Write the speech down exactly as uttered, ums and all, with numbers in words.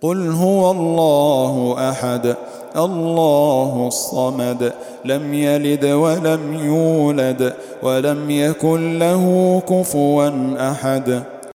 قل هو الله أحد الله الصمد لم يلد ولم يولد ولم يكن له كفوا أحد.